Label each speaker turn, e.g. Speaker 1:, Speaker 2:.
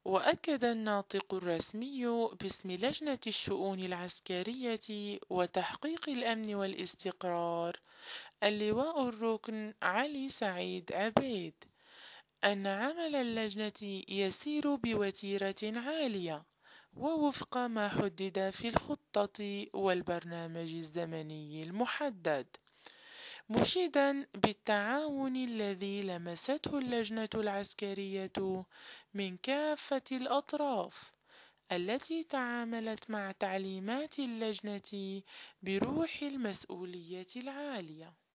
Speaker 1: وأكد الناطق الرسمي باسم لجنة الشؤون العسكرية وتحقيق الأمن والاستقرار اللواء الركن علي سعيد عبيد أن عمل اللجنة يسير بوتيرة عالية ووفق ما حدد في الخطة والبرنامج الزمني المحدد، مشيدا بالتعاون الذي لمسته اللجنة العسكرية من كافة الأطراف التي تعاملت مع تعليمات اللجنة بروح المسؤولية العالية.